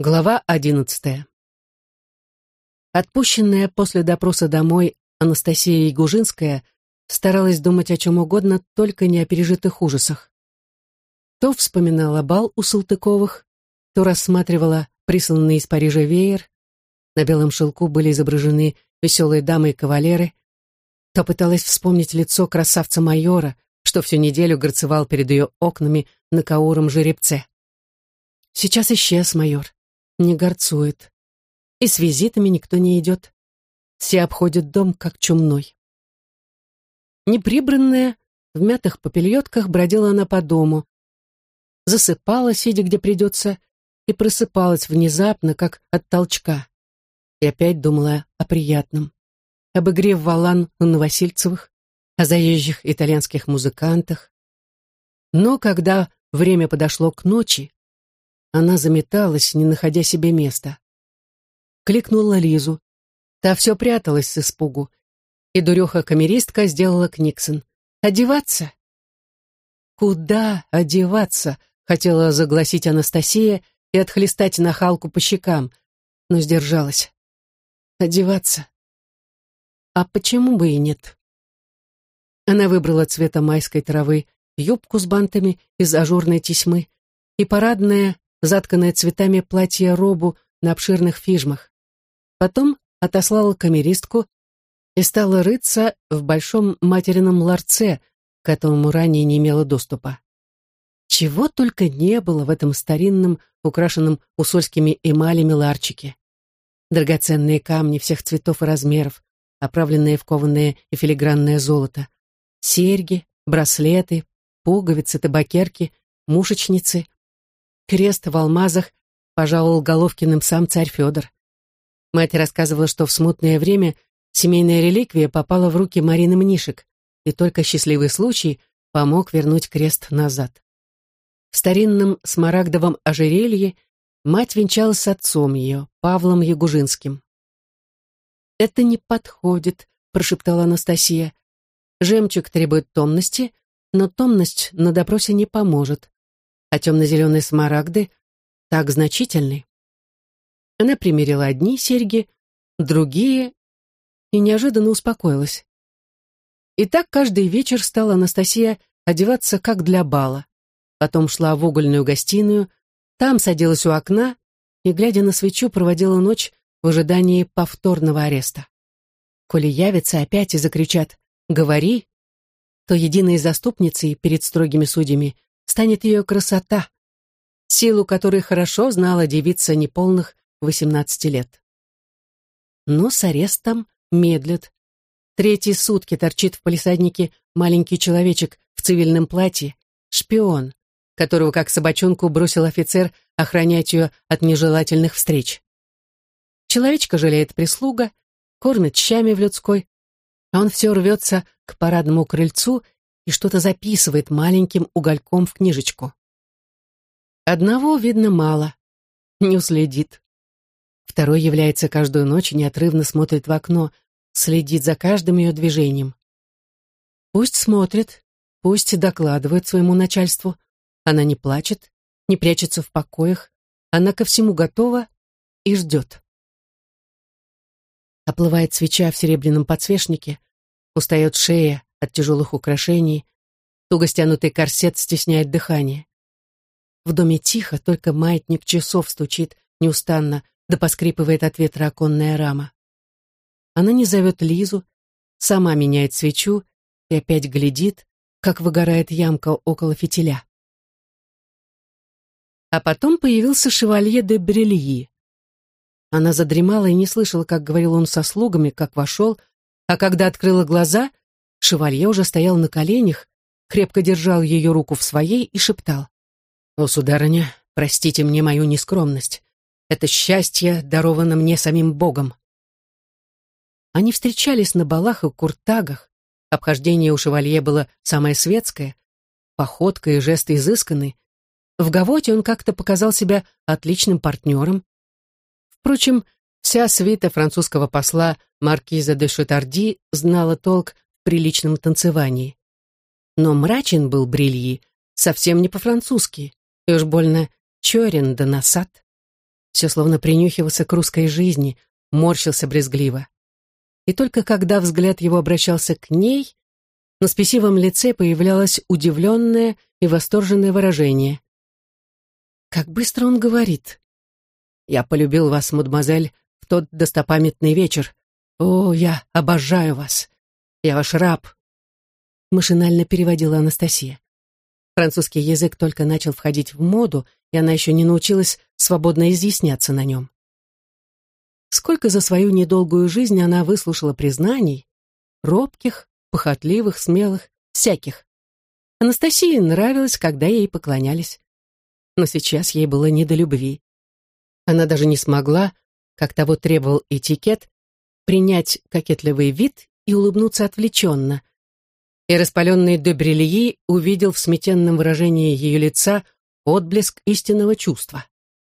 Глава 11. Отпущенная после допроса домой Анастасия Ягужинская старалась думать о чем угодно, только не о пережитых ужасах. То вспоминала бал у Салтыковых, то рассматривала присланный из Парижа веер. На белом шелку были изображены веселые дамы и кавалеры. То пыталась вспомнить лицо красавца-майора, что всю неделю горцевал перед ее окнами на кауром жеребце. Сейчас исчез майор. Не горцует. И с визитами никто не идет. Все обходят дом, как чумной. Неприбранная, в мятых попельотках бродила она по дому. Засыпала, сидя где придется, и просыпалась внезапно, как от толчка. И опять думала о приятном. Об игре в валан у Новосильцевых, о заезжих итальянских музыкантах. Но когда время подошло к ночи, она заметалась, не находя себе места. Кликнула Лизу. Та все пряталась с испугу. И дуреха-камеристка сделала книксон. «Одеваться?» «Куда одеваться?» — хотела загласить Анастасия и отхлестать нахалку по щекам, но сдержалась. «Одеваться? А почему бы и нет?» Она выбрала цвета майской травы юбку с бантами из ажурной тесьмы и парадное, затканное цветами платье-робу на обширных фижмах. Потом отослала камеристку и стала рыться в большом материном ларце, к которому ранее не имела доступа. Чего только не было в этом старинном, украшенном усольскими эмалями ларчике. Драгоценные камни всех цветов и размеров, оправленные в кованое и филигранное золото, серьги, браслеты, пуговицы, табакерки, мушечницы. Крест в алмазах пожаловал Головкиным сам царь Федор. Мать рассказывала, что в смутное время семейная реликвия попала в руки Марины Мнишек, и только счастливый случай помог вернуть крест назад. В старинном смарагдовом ожерелье мать венчалась с отцом ее, Павлом Ягужинским. «Это не подходит», — прошептала Анастасия. «Жемчуг требует томности, но томность на допросе не поможет. А темно-зеленые смарагды так значительны». Она примерила одни серьги, другие, и неожиданно успокоилась. И так каждый вечер стала Анастасия одеваться как для бала. Потом шла в угольную гостиную, там садилась у окна и, глядя на свечу, проводила ночь в ожидании повторного ареста. Коли явятся опять и закричат «Говори!», то единой заступницей перед строгими судьями станет ее красота, силу которой хорошо знала девица неполных 18 лет. Но с арестом медлят. Третьи сутки торчит в палисаднике маленький человечек в цивильном платье, шпион, которого как собачонку бросил офицер охранять ее от нежелательных встреч. Человечка жалеет прислуга, кормит щами в людской, а он все рвется к парадному крыльцу и что-то записывает маленьким угольком в книжечку. Одного, видно, мало, не уследит. Второй является каждую ночь, неотрывно смотрит в окно, следит за каждым ее движением. Пусть смотрит, пусть докладывает своему начальству. Она не плачет, не прячется в покоях, она ко всему готова и ждет. Оплывает свеча в серебряном подсвечнике, устает шея от тяжелых украшений, туго стянутый корсет стесняет дыхание. В доме тихо, только маятник часов стучит неустанно, да поскрипывает от ветра оконная рама. Она не зовет Лизу, сама меняет свечу и опять глядит, как выгорает ямка около фитиля. А потом появился шевалье де Брильи. Она задремала и не слышала, как говорил он со слугами, как вошел, а когда открыла глаза, шевалье уже стоял на коленях, крепко держал ее руку в своей и шептал: «О, сударыня, простите мне мою нескромность. Это счастье даровано мне самим Богом». Они встречались на балах и куртагах. Обхождение у шевалье было самое светское, походка и жесты изысканны. В гавоте он как-то показал себя отличным партнером. Впрочем, вся свита французского посла маркиза де Шатарди знала толк в приличном танцевании. Но мрачен был Брильи совсем не по-французски, и уж больно черен да насат. все словно принюхивался к русской жизни, морщился брезгливо. И только когда взгляд его обращался к ней, на спесивом лице появлялось удивленное и восторженное выражение. Как быстро он говорит. «Я полюбил вас, мадемуазель, в тот достопамятный вечер. О, я обожаю вас. Я ваш раб», — машинально переводила Анастасия. Французский язык только начал входить в моду, и она еще не научилась свободно изъясняться на нем. Сколько за свою недолгую жизнь она выслушала признаний, робких, похотливых, смелых, всяких. Анастасии нравилось, когда ей поклонялись. Но сейчас ей было не до любви. Она даже не смогла, как того требовал этикет, принять кокетливый вид и улыбнуться отвлеченно. И распаленный де Брильи увидел в смятенном выражении ее лица отблеск истинного чувства.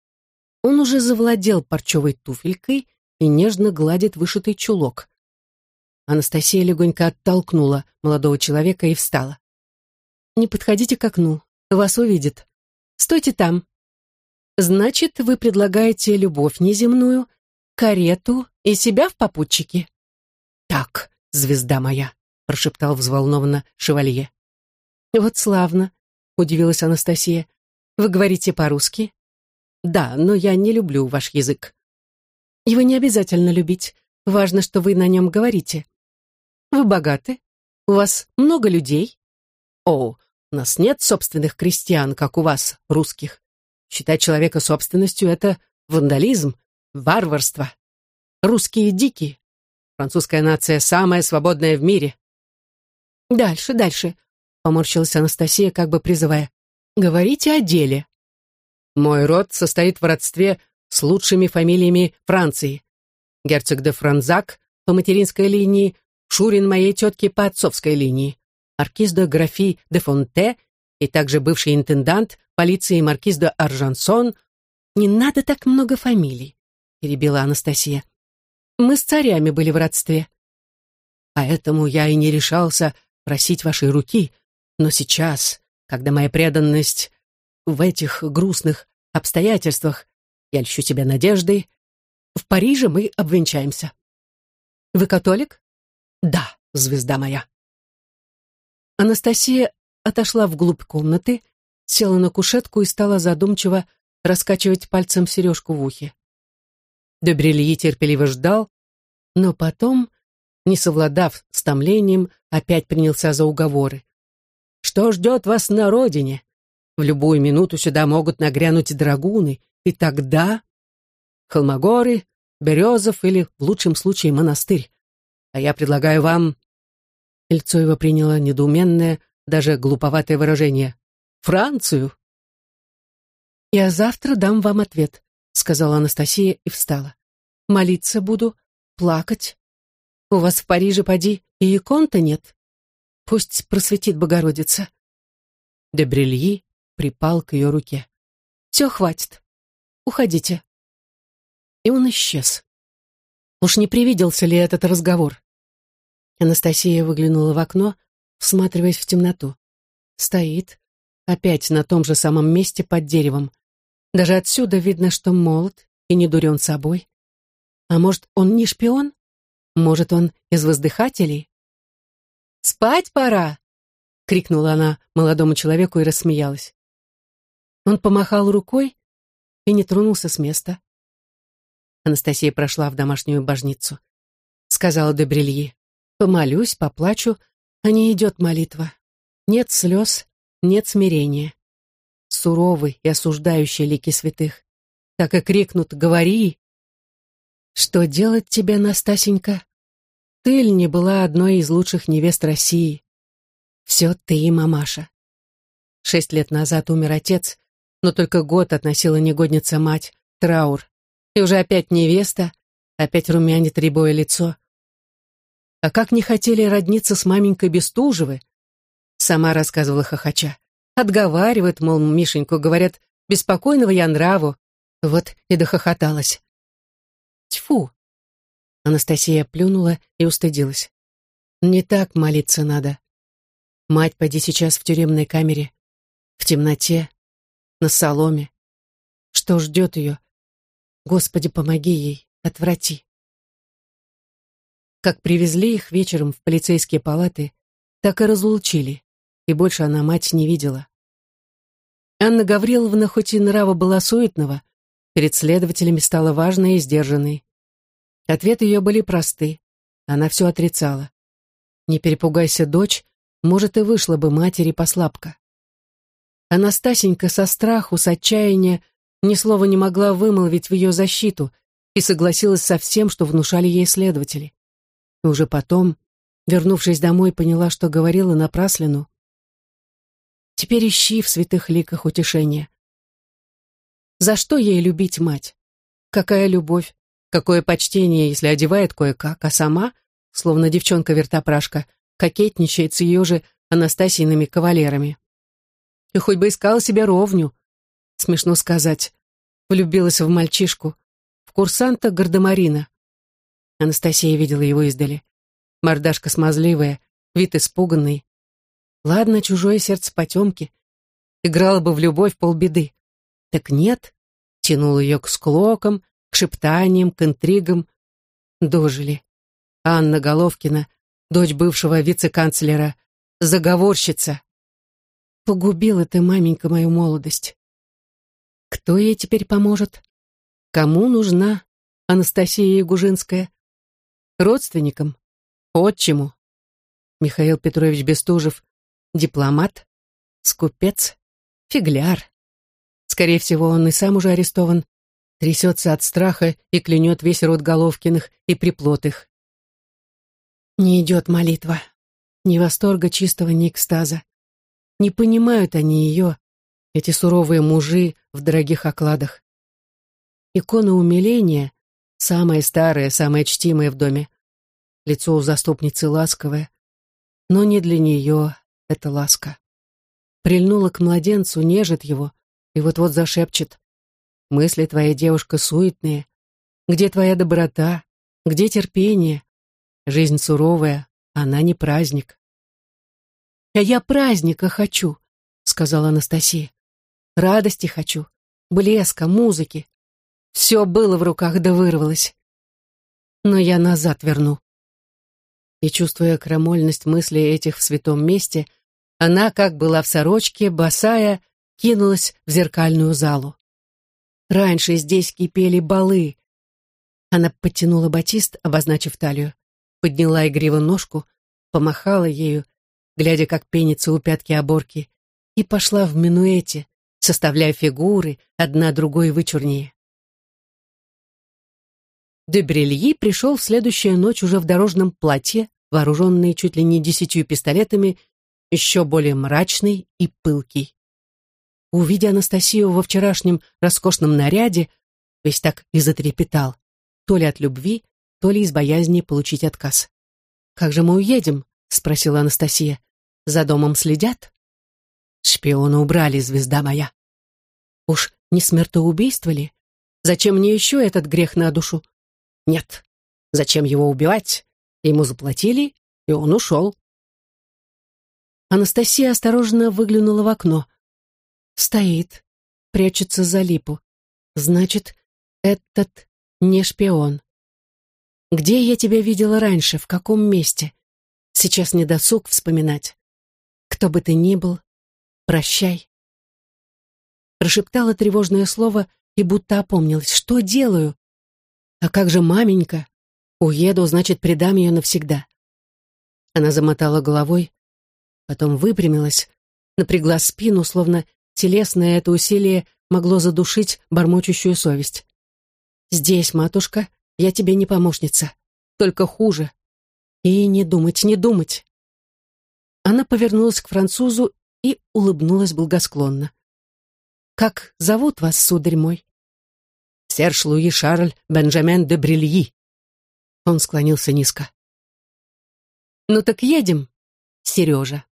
Он уже завладел парчевой туфелькой и нежно гладит вышитый чулок. Анастасия легонько оттолкнула молодого человека и встала. «Не подходите к окну, вас увидят. Стойте там. Значит, вы предлагаете любовь неземную, карету и себя в попутчике?» «Так, звезда моя», — прошептал взволнованно шевалье. «Вот славно», — удивилась Анастасия. «Вы говорите по-русски?» «Да, но я не люблю ваш язык». «Его не обязательно любить. Важно, что вы на нем говорите. Вы богаты? У вас много людей?» «О, у нас нет собственных крестьян, как у вас, русских. Считать человека собственностью — это вандализм, варварство. Русские дикие. Французская нация самая свободная в мире». «Дальше, дальше», — поморщилась Анастасия, как бы призывая. «Говорите о деле». «Мой род состоит в родстве с лучшими фамилиями Франции. Герцог де Франзак по материнской линии, Шурин моей тетки по отцовской линии, маркиз де Графи де Фонте и также бывший интендант полиции маркиз де Аржансон». «Не надо так много фамилий», — перебила Анастасия. «Мы с царями были в родстве». «Поэтому я и не решался просить вашей руки, но сейчас, когда моя преданность в этих грустных обстоятельствах, я льщу себя надеждой, в Париже мы обвенчаемся». «Вы католик?» «Да, звезда моя». Анастасия отошла вглубь комнаты, села на кушетку и стала задумчиво раскачивать пальцем сережку в ухе. Де Брильи терпеливо ждал, но потом, не совладав с томлением, опять принялся за уговоры. «Что ждет вас на родине? В любую минуту сюда могут нагрянуть драгуны, и тогда Холмогоры, Березов или, в лучшем случае, монастырь. А я предлагаю вам...» Лицо его приняло недоуменное, даже глуповатое выражение. «Францию!» «Я завтра дам вам ответ», — сказала Анастасия и встала. «Молиться буду, плакать. У вас в Париже, поди, и икон-то нет. Пусть просветит Богородица». Де Брильи припал к ее руке. «Все, хватит. Уходите». И он исчез. Уж не привиделся ли этот разговор? Анастасия выглянула в окно, всматриваясь в темноту. Стоит, опять на том же самом месте под деревом. Даже отсюда видно, что молод и не дурен собой. А может, он не шпион? Может, он из воздыхателей? «Спать пора!» — крикнула она молодому человеку и рассмеялась. Он помахал рукой и не тронулся с места. Анастасия прошла в домашнюю божницу. Сказала де Брильи: «Помолюсь, поплачу, а не идет молитва. Нет слез, нет смирения. Суровы и осуждающие лики святых. Так и крикнут: говори!» Что делать тебе, Настасенька? Ты ль не была одной из лучших невест России? Все ты, мамаша. 6 лет назад умер отец, но только год относила негодница мать, траур. И уже опять невеста, опять румянит рябое лицо. А как не хотели родниться с маменькой Бестужевой? Сама рассказывала хохоча. Отговаривают, мол, Мишеньку, говорят, беспокойного я нраву. Вот и дохохоталась. Тьфу! Анастасия плюнула и устыдилась. Не так молиться надо. Мать поди сейчас в тюремной камере, в темноте, на соломе. Что ждет ее? Господи, помоги ей, отврати. Как привезли их вечером в полицейские палаты, так и разлучили, и больше она мать не видела. Анна Гавриловна хоть и нрава была суетного, перед следователями стала важной и сдержанной. Ответы ее были просты, она все отрицала. Не перепугайся, дочь, может, и вышла бы матери послабка. Анастасенька со страху, с отчаяния ни слова не могла вымолвить в ее защиту и согласилась со всем, что внушали ей следователи. И уже потом, вернувшись домой, поняла, что говорила напраслину. Теперь ищи в святых ликах утешения. За что ей любить мать? Какая любовь, какое почтение, если одевает кое-как, а сама, словно девчонка-вертопрашка, кокетничает с ее же Анастасийными кавалерами. И хоть бы искала себе ровню, смешно сказать, влюбилась в мальчишку, в курсанта Гардемарина. Анастасия видела его издали. Мордашка смазливая, вид испуганный. Ладно, чужое сердце потемки. Играла бы в любовь полбеды. Так нет, тянул ее к склокам, к шептаниям, к интригам. Дожили. Анна Головкина, дочь бывшего вице-канцлера, заговорщица. Погубила ты, маменька, мою молодость. Кто ей теперь поможет? Кому нужна Анастасия Ягужинская? Родственникам? Отчиму? Михаил Петрович Бестужев — дипломат, скупец, фигляр. Скорее всего, он и сам уже арестован, трясется от страха и клянет весь род Головкиных и приплотых. Не идет молитва, ни восторга чистого, ни экстаза. Не понимают они ее, эти суровые мужи в дорогих окладах. Икона умиления, самая старая, самая чтимая в доме. Лицо у заступницы ласковое, но не для нее эта ласка. Прильнула к младенцу, нежит его, и вот-вот зашепчет. Мысли твоя, девушка, суетные. Где твоя доброта? Где терпение? Жизнь суровая, она не праздник. «А я праздника хочу», — сказала Анастасия. «Радости хочу, блеска, музыки. Все было в руках, да вырвалось. Но я назад верну». И, чувствуя крамольность мыслей этих в святом месте, она, как была в сорочке, босая, кинулась в зеркальную залу. Раньше здесь кипели балы. Она подтянула батист, обозначив талию, подняла игриво ножку, помахала ею, глядя, как пенится у пятки оборки, и пошла в минуэте, составляя фигуры, одна другой вычурнее. Де Брильи пришел в следующую ночь уже в дорожном платье, вооруженный чуть ли не 10 пистолетами, еще более мрачный и пылкий. Увидя Анастасию во вчерашнем роскошном наряде, весь так и затрепетал, то ли от любви, то ли из боязни получить отказ. «Как же мы уедем?» — спросила Анастасия. «За домом следят?» «Шпиона убрали, звезда моя». «Уж не смертоубийство ли? Зачем мне еще этот грех на душу?» «Нет. Зачем его убивать? Ему заплатили, и он ушел». Анастасия осторожно выглянула в окно. Стоит, прячется за липу. Значит, этот не шпион. Где я тебя видела раньше, в каком месте? Сейчас не досуг вспоминать. Кто бы ты ни был, прощай. Прошептала тревожное слово и будто опомнилась. Что делаю? А как же маменька? Уеду, значит, предам ее навсегда. Она замотала головой, потом выпрямилась, напрягла спину, словно телесное это усилие могло задушить бормочущую совесть. «Здесь, матушка, я тебе не помощница, только хуже. И не думать, не думать». Она повернулась к французу и улыбнулась благосклонно. «Как зовут вас, сударь мой?» «Серж Луи Шарль Бенджамен де Брильи». Он склонился низко. «Ну так едем, Сережа».